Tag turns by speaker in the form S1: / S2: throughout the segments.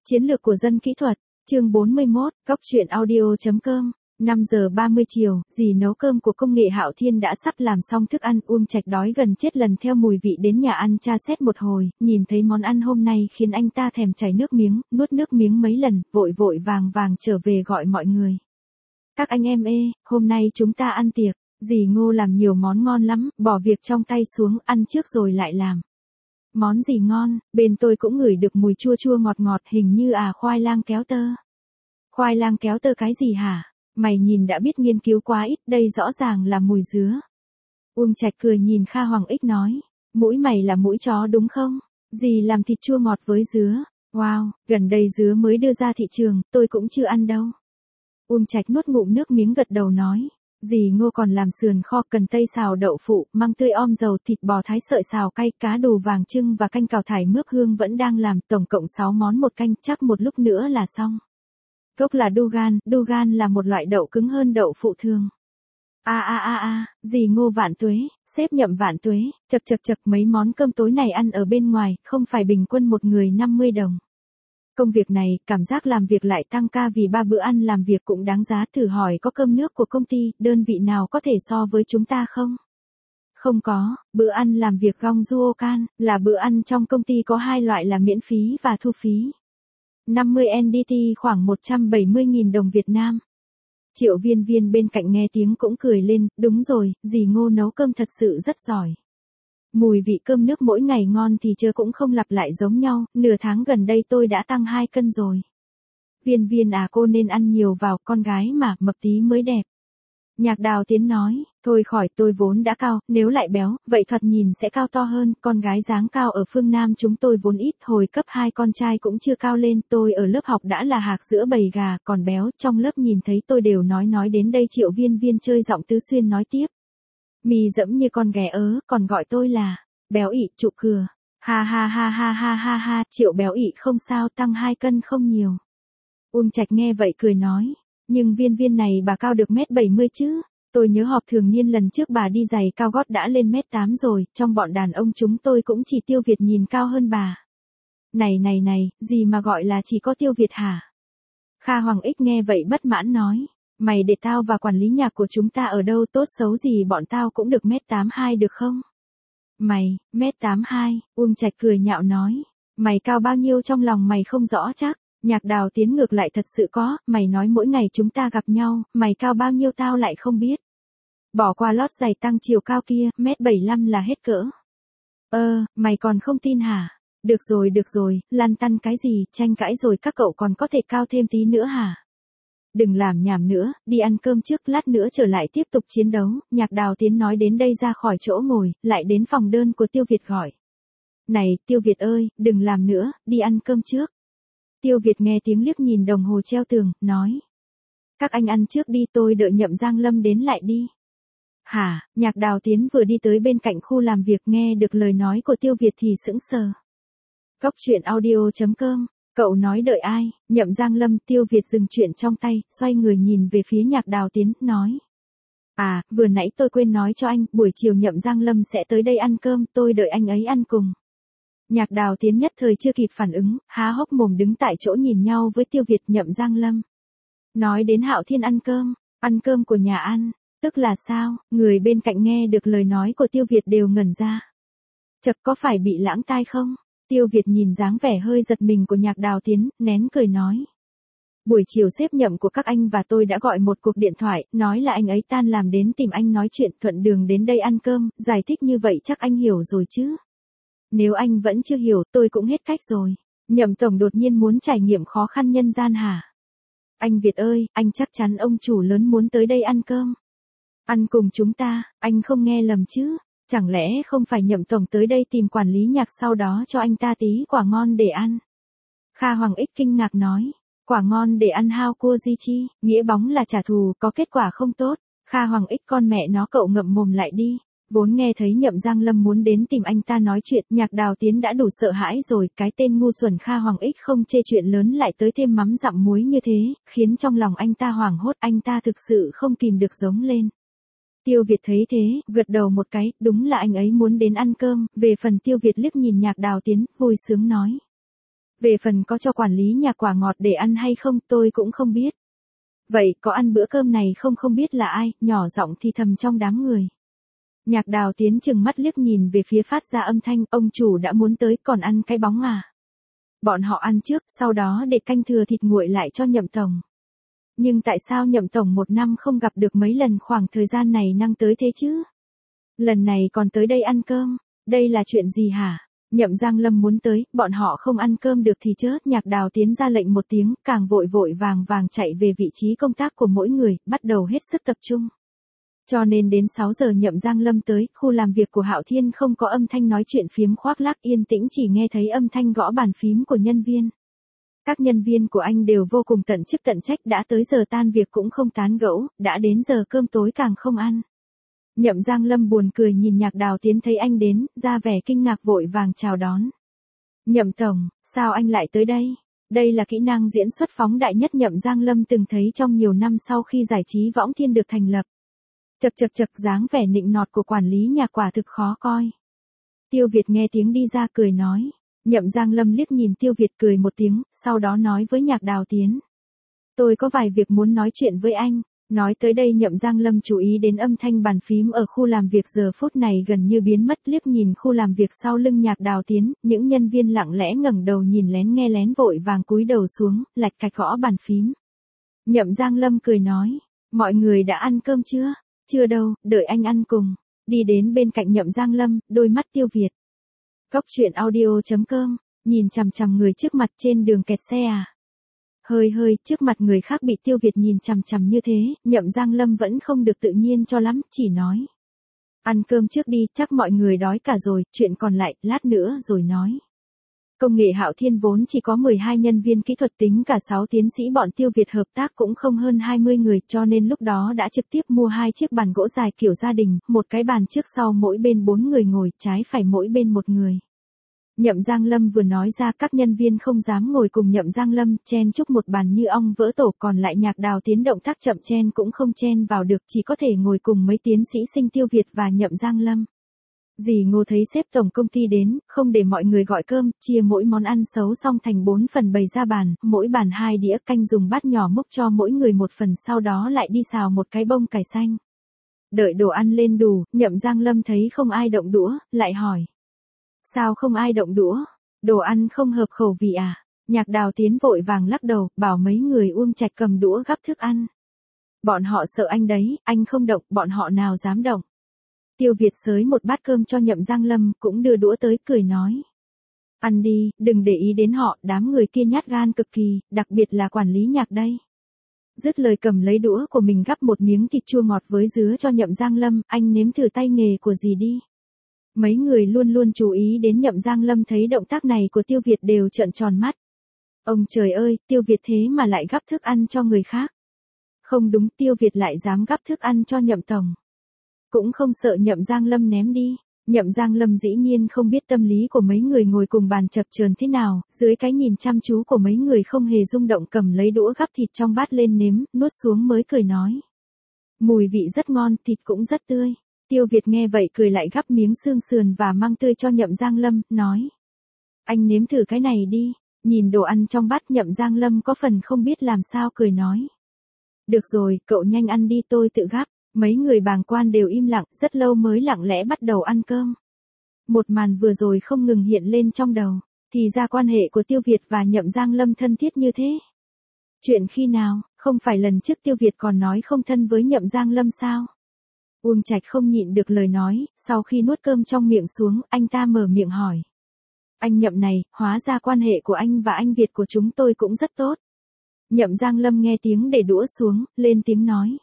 S1: Chiến lược của dân kỹ thuật, chương 41, góc truyện audio.com, 5 giờ 30 chiều, dì nấu cơm của công nghệ Hạo Thiên đã sắp làm xong thức ăn. Uông Trạch đói gần chết, lần theo mùi vị đến nhà ăn tra xét một hồi, nhìn thấy món ăn hôm nay khiến anh ta thèm chảy nước miếng, nuốt nước miếng mấy lần, vội vội vàng vàng trở về gọi mọi người. Các anh em ê, hôm nay chúng ta ăn tiệc, dì Ngô làm nhiều món ngon lắm, bỏ việc trong tay xuống, ăn trước rồi lại làm. Món gì ngon, bên tôi cũng ngửi được mùi chua chua ngọt ngọt, hình như khoai lang kéo tơ. Khoai lang kéo tơ cái gì hả? Mày nhìn đã biết nghiên cứu quá ít, đây rõ ràng là mùi dứa. Uông Trạch cười nhìn Kha Hoàng Ích nói, mũi mày là mũi chó đúng không? Dì làm thịt chua ngọt với dứa. Wow, gần đây dứa mới đưa ra thị trường, tôi cũng chưa ăn đâu. Uông Trạch nuốt ngụm nước miếng gật đầu nói, dì Ngô còn làm sườn kho, cần tây xào đậu phụ, măng tươi om dầu, thịt bò thái sợi xào cay, cá đù vàng trưng và canh cào thải mướp hương vẫn đang làm, tổng cộng 6 món một canh, chắc một lúc nữa là xong. Gốc là Dugan là một loại đậu cứng hơn đậu phụ thường. Dì Ngô vạn tuế, sếp Nhậm vạn tuế, chật mấy món cơm tối này ăn ở bên ngoài, không phải bình quân một người 50 đồng. Công việc này, cảm giác làm việc lại tăng ca vì 3 bữa ăn làm việc cũng đáng giá. Thử hỏi có cơm nước của công ty, đơn vị nào có thể so với chúng ta không? Không có, bữa ăn làm việc Gongjuokan là bữa ăn trong công ty có 2 loại là miễn phí và thu phí. 50 NDT khoảng 170.000 đồng Việt Nam. Triệu Viên Viên bên cạnh nghe tiếng cũng cười lên, đúng rồi, dì Ngô nấu cơm thật sự rất giỏi. Mùi vị cơm nước mỗi ngày ngon thì chớ cũng không lặp lại giống nhau, nửa tháng gần đây tôi đã tăng 2 cân rồi. Viên Viên cô nên ăn nhiều vào, con gái mà, mập tí mới đẹp. Nhạc Đào Tiến nói, thôi khỏi, tôi vốn đã cao, nếu lại béo, vậy thoạt nhìn sẽ cao to hơn, con gái dáng cao ở phương Nam chúng tôi vốn ít, hồi cấp 2 con trai cũng chưa cao lên, tôi ở lớp học đã là hạc giữa bầy gà, còn béo, trong lớp nhìn thấy tôi đều nói đến đây. Triệu Viên Viên chơi giọng Tứ Xuyên nói tiếp. Mì dẫm như con ghẻ ớ, còn gọi tôi là, béo ị, trụ cừa. Ha, Triệu béo ị không sao, tăng 2 cân không nhiều. Uông Trạch nghe vậy cười nói. Nhưng Viên Viên này bà cao được 1m70 chứ, tôi nhớ họp thường niên lần trước bà đi giày cao gót đã lên 1m8 rồi, trong bọn đàn ông chúng tôi cũng chỉ Tiêu Việt nhìn cao hơn bà. Này, gì mà gọi là chỉ có Tiêu Việt hả? Kha Hoàng Ích nghe vậy bất mãn nói, mày để tao và quản lý nhạc của chúng ta ở đâu, tốt xấu gì bọn tao cũng được 1m82 được không? Mày, 1m82, Uông Trạch cười nhạo nói, mày cao bao nhiêu trong lòng mày không rõ chắc. Nhạc Đào Tiến ngược lại thật sự có, mày nói mỗi ngày chúng ta gặp nhau, mày cao bao nhiêu tao lại không biết. Bỏ qua lót giày tăng chiều cao kia, 1m75 là hết cỡ. Mày còn không tin hả? Được rồi, lăn tăn cái gì, tranh cãi rồi các cậu còn có thể cao thêm tí nữa hả? Đừng làm nhảm nữa, đi ăn cơm trước, lát nữa trở lại tiếp tục chiến đấu. Nhạc Đào Tiến nói đến đây ra khỏi chỗ ngồi, lại đến phòng đơn của Tiêu Việt gọi. Này, Tiêu Việt ơi, đừng làm nữa, đi ăn cơm trước. Tiêu Việt nghe tiếng liếc nhìn đồng hồ treo tường, nói. Các anh ăn trước đi, tôi đợi Nhậm Giang Lâm đến lại đi. Hả, Nhạc Đào Tiến vừa đi tới bên cạnh khu làm việc, nghe được lời nói của Tiêu Việt thì sững sờ. Góc truyện audio.com, cậu nói đợi ai? Nhậm Giang Lâm. Tiêu Việt dừng chuyện trong tay, xoay người nhìn về phía Nhạc Đào Tiến, nói. Vừa nãy tôi quên nói cho anh, buổi chiều Nhậm Giang Lâm sẽ tới đây ăn cơm, tôi đợi anh ấy ăn cùng. Nhạc Đào Tiến nhất thời chưa kịp phản ứng, há hốc mồm đứng tại chỗ nhìn nhau với Tiêu Việt. Nhậm Giang Lâm nói đến Hạo Thiên ăn cơm của nhà ăn, tức là sao? Người bên cạnh nghe được lời nói của Tiêu Việt đều ngẩn ra. Chật, có phải bị lãng tai không? Tiêu Việt nhìn dáng vẻ hơi giật mình của Nhạc Đào Tiến, nén cười nói. Buổi chiều sếp Nhậm của các anh và tôi đã gọi một cuộc điện thoại, nói là anh ấy tan làm đến tìm anh nói chuyện, thuận đường đến đây ăn cơm, giải thích như vậy chắc anh hiểu rồi chứ? Nếu anh vẫn chưa hiểu, tôi cũng hết cách rồi. Nhậm tổng đột nhiên muốn trải nghiệm khó khăn nhân gian hả? Anh Việt ơi, anh chắc chắn ông chủ lớn muốn tới đây ăn cơm. Ăn cùng chúng ta, anh không nghe lầm chứ? Chẳng lẽ không phải Nhậm tổng tới đây tìm quản lý nhạc sau đó cho anh ta tí quả ngon để ăn? Kha Hoàng Ích kinh ngạc nói, quả ngon để ăn hao cua di chi, nghĩa bóng là trả thù, có kết quả không tốt. Kha Hoàng Ích con mẹ nó, cậu ngậm mồm lại đi. Vốn nghe thấy Nhậm Giang Lâm muốn đến tìm anh ta nói chuyện, Nhạc Đào Tiến đã đủ sợ hãi rồi, cái tên ngu xuẩn Kha Hoàng Ích không chê chuyện lớn lại tới thêm mắm dặm muối như thế, khiến trong lòng anh ta hoảng hốt, anh ta thực sự không kìm được giống lên. Tiêu Việt thấy thế, gật đầu một cái, đúng là anh ấy muốn đến ăn cơm. Về phần Tiêu Việt liếc nhìn Nhạc Đào Tiến, vui sướng nói. Về phần có cho quản lý nhà quả ngọt để ăn hay không tôi cũng không biết. Vậy có ăn bữa cơm này không biết là ai, nhỏ giọng thì thầm trong đám người. Nhạc Đào Tiến chừng mắt liếc nhìn về phía phát ra âm thanh, ông chủ đã muốn tới còn ăn cái bóng à. Bọn họ ăn trước, sau đó để canh thừa thịt nguội lại cho Nhậm tổng. Nhưng tại sao Nhậm tổng một năm không gặp được mấy lần khoảng thời gian này năng tới thế chứ? Lần này còn tới đây ăn cơm, đây là chuyện gì hả? Nhậm Giang Lâm muốn tới, bọn họ không ăn cơm được thì chớ. Nhạc Đào Tiến ra lệnh một tiếng, càng vội vội vàng chạy về vị trí công tác của mỗi người, bắt đầu hết sức tập trung. Cho nên đến 6 giờ Nhậm Giang Lâm tới, khu làm việc của Hạo Thiên không có âm thanh nói chuyện phiếm khoác lác, yên tĩnh chỉ nghe thấy âm thanh gõ bàn phím của nhân viên. Các nhân viên của anh đều vô cùng tận chức tận trách, đã tới giờ tan việc cũng không tán gẫu, đã đến giờ cơm tối càng không ăn. Nhậm Giang Lâm buồn cười nhìn Nhạc Đào Tiến thấy anh đến, ra vẻ kinh ngạc vội vàng chào đón. Nhậm tổng, sao anh lại tới đây? Đây là kỹ năng diễn xuất phóng đại nhất Nhậm Giang Lâm từng thấy trong nhiều năm sau khi giải trí Võng Thiên được thành lập. Chật dáng vẻ nịnh nọt của quản lý nhà quả thực khó coi. Tiêu Việt nghe tiếng đi ra cười nói. Nhậm Giang Lâm liếc nhìn Tiêu Việt cười một tiếng, sau đó nói với Nhạc Đào Tiến. Tôi có vài việc muốn nói chuyện với anh. Nói tới đây Nhậm Giang Lâm chú ý đến âm thanh bàn phím ở khu làm việc giờ phút này gần như biến mất, liếc nhìn khu làm việc sau lưng Nhạc Đào Tiến, những nhân viên lặng lẽ ngẩng đầu nhìn lén nghe lén vội vàng cúi đầu xuống, lạch cạch gõ bàn phím. Nhậm Giang Lâm cười nói, mọi người đã ăn cơm chưa? Chưa đâu, đợi anh ăn cùng. Đi đến bên cạnh Nhậm Giang Lâm, đôi mắt Tiêu Việt. Cóc truyện audio.com, nhìn chằm chằm người trước mặt trên đường kẹt xe à? Hơi, trước mặt người khác bị Tiêu Việt nhìn chằm chằm như thế, Nhậm Giang Lâm vẫn không được tự nhiên cho lắm, chỉ nói. Ăn cơm trước đi, chắc mọi người đói cả rồi, chuyện còn lại, lát nữa rồi nói. Công nghệ Hạo Thiên vốn chỉ có 12 nhân viên kỹ thuật, tính cả 6 tiến sĩ bọn Tiêu Việt hợp tác cũng không hơn 20 người, cho nên lúc đó đã trực tiếp mua 2 chiếc bàn gỗ dài kiểu gia đình, một cái bàn trước sau mỗi bên 4 người ngồi, trái phải mỗi bên một người. Nhậm Giang Lâm vừa nói ra các nhân viên không dám ngồi cùng Nhậm Giang Lâm, chen chúc một bàn như ong vỡ tổ, còn lại Nhạc Đào Tiến động tác chậm chen cũng không chen vào được, chỉ có thể ngồi cùng mấy tiến sĩ sinh Tiêu Việt và Nhậm Giang Lâm. Dì Ngô thấy sếp tổng công ty đến, không để mọi người gọi cơm, chia mỗi món ăn xấu xong thành 4 phần bày ra bàn, mỗi bàn 2 đĩa canh, dùng bát nhỏ múc cho mỗi người một phần, sau đó lại đi xào một cái bông cải xanh. Đợi đồ ăn lên đủ, Nhậm Giang Lâm thấy không ai động đũa, lại hỏi. Sao không ai động đũa? Đồ ăn không hợp khẩu vị à? Nhạc Đào Tiến vội vàng lắc đầu, bảo mấy người Uông Trạch cầm đũa gắp thức ăn. Bọn họ sợ anh đấy, anh không động, bọn họ nào dám động. Tiêu Việt xới một bát cơm cho Nhậm Giang Lâm, cũng đưa đũa tới, cười nói. Ăn đi, đừng để ý đến họ, đám người kia nhát gan cực kỳ, đặc biệt là quản lý Nhạc đây. Dứt lời cầm lấy đũa của mình gắp một miếng thịt chua ngọt với dứa cho Nhậm Giang Lâm, anh nếm thử tay nghề của dì đi. Mấy người luôn luôn chú ý đến Nhậm Giang Lâm thấy động tác này của Tiêu Việt đều trợn tròn mắt. Ông trời ơi, Tiêu Việt thế mà lại gắp thức ăn cho người khác. Không đúng, Tiêu Việt lại dám gắp thức ăn cho Nhậm tổng. Cũng không sợ Nhậm Giang Lâm ném đi. Nhậm Giang Lâm dĩ nhiên không biết tâm lý của mấy người ngồi cùng bàn chập chờn thế nào, dưới cái nhìn chăm chú của mấy người không hề rung động, cầm lấy đũa gắp thịt trong bát lên nếm, nuốt xuống mới cười nói. Mùi vị rất ngon, thịt cũng rất tươi. Tiêu Việt nghe vậy cười lại gắp miếng xương sườn và măng tươi cho Nhậm Giang Lâm, nói. Anh nếm thử cái này đi. Nhìn đồ ăn trong bát Nhậm Giang Lâm có phần không biết làm sao, cười nói. Được rồi, cậu nhanh ăn đi, tôi tự gắp. Mấy người bàng quan đều im lặng, rất lâu mới lặng lẽ bắt đầu ăn cơm. Một màn vừa rồi không ngừng hiện lên trong đầu, thì ra quan hệ của Tiêu Việt và Nhậm Giang Lâm thân thiết như thế. Chuyện khi nào, không phải lần trước Tiêu Việt còn nói không thân với Nhậm Giang Lâm sao? Uông Trạch không nhịn được lời nói, sau khi nuốt cơm trong miệng xuống, anh ta mở miệng hỏi. Anh Nhậm này, hóa ra quan hệ của anh và anh Việt của chúng tôi cũng rất tốt. Nhậm Giang Lâm nghe tiếng để đũa xuống, lên tiếng nói.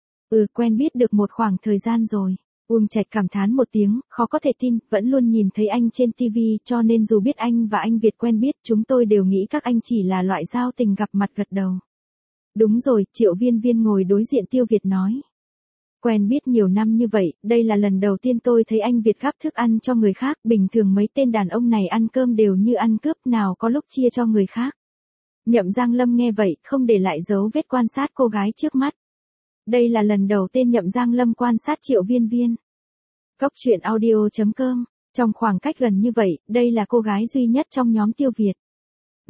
S1: Quen biết được một khoảng thời gian rồi. Uông Trạch cảm thán một tiếng, khó có thể tin, vẫn luôn nhìn thấy anh trên TV, cho nên dù biết anh và anh Việt quen biết, chúng tôi đều nghĩ các anh chỉ là loại giao tình gặp mặt gật đầu. Đúng rồi, Triệu Viên Viên ngồi đối diện Tiêu Việt nói. Quen biết nhiều năm như vậy, đây là lần đầu tiên tôi thấy anh Việt gắp thức ăn cho người khác, bình thường mấy tên đàn ông này ăn cơm đều như ăn cướp, nào có lúc chia cho người khác. Nhậm Giang Lâm nghe vậy, không để lại dấu vết quan sát cô gái trước mắt. Đây là lần đầu tiên Nhậm Giang Lâm quan sát Triệu Viên Viên. Cóc truyện audio.com, trong khoảng cách gần như vậy, đây là cô gái duy nhất trong nhóm Tiêu Việt.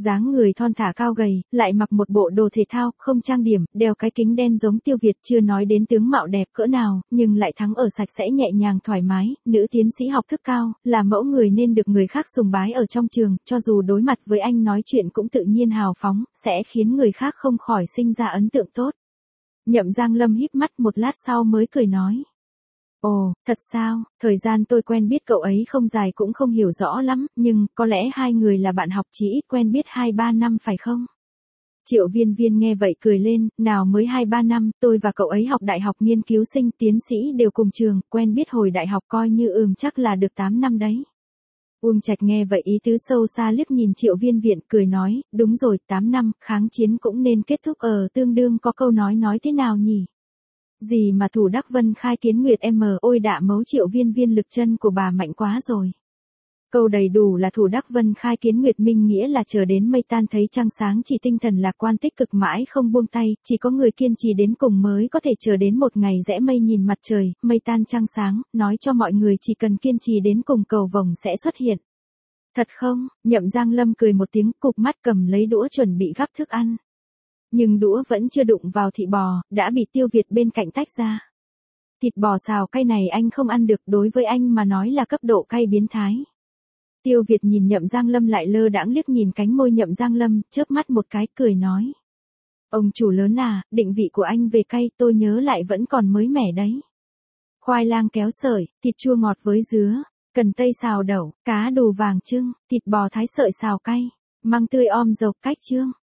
S1: Dáng người thon thả cao gầy, lại mặc một bộ đồ thể thao, không trang điểm, đeo cái kính đen giống Tiêu Việt, chưa nói đến tướng mạo đẹp cỡ nào, nhưng lại thắng ở sạch sẽ nhẹ nhàng thoải mái, nữ tiến sĩ học thức cao, là mẫu người nên được người khác sùng bái ở trong trường, cho dù đối mặt với anh nói chuyện cũng tự nhiên hào phóng, sẽ khiến người khác không khỏi sinh ra ấn tượng tốt. Nhậm Giang Lâm híp mắt một lát sau mới cười nói. Ồ, thật sao, thời gian tôi quen biết cậu ấy không dài cũng không hiểu rõ lắm, nhưng có lẽ hai người là bạn học chỉ ít quen biết 2-3 năm phải không? Triệu Viên Viên nghe vậy cười lên, nào mới 2-3 năm, tôi và cậu ấy học đại học nghiên cứu sinh tiến sĩ đều cùng trường, quen biết hồi đại học coi như chắc là được 8 năm đấy. Uông Trạch nghe vậy ý tứ sâu xa liếc nhìn Triệu Viên Viện cười nói, đúng rồi, 8 năm, kháng chiến cũng nên kết thúc tương đương có câu nói thế nào nhỉ? Gì mà thủ đắc vân khai kiến nguyệt ôi đạ mấu Triệu Viên Viên lực chân của bà mạnh quá rồi. Câu đầy đủ là thủ đắc vân khai kiến nguyệt minh nghĩa là chờ đến mây tan thấy trăng sáng, chỉ tinh thần lạc quan tích cực mãi không buông tay, chỉ có người kiên trì đến cùng mới có thể chờ đến một ngày rẽ mây nhìn mặt trời, mây tan trăng sáng, nói cho mọi người chỉ cần kiên trì đến cùng cầu vồng sẽ xuất hiện. Thật không? Nhậm Giang Lâm cười một tiếng, cụp mắt cầm lấy đũa chuẩn bị gắp thức ăn. Nhưng đũa vẫn chưa đụng vào thịt bò, đã bị Tiêu Việt bên cạnh tách ra. Thịt bò xào cay này anh không ăn được, đối với anh mà nói là cấp độ cay biến thái. Tiêu Việt nhìn Nhậm Giang Lâm lại lơ đãng liếc nhìn cánh môi Nhậm Giang Lâm, chớp mắt một cái cười nói. Ông chủ lớn à, định vị của anh về cay tôi nhớ lại vẫn còn mới mẻ đấy. Khoai lang kéo sợi, thịt chua ngọt với dứa, cần tây xào đậu, cá đù vàng chưng, thịt bò thái sợi xào cay, măng tươi om dầu cách chương.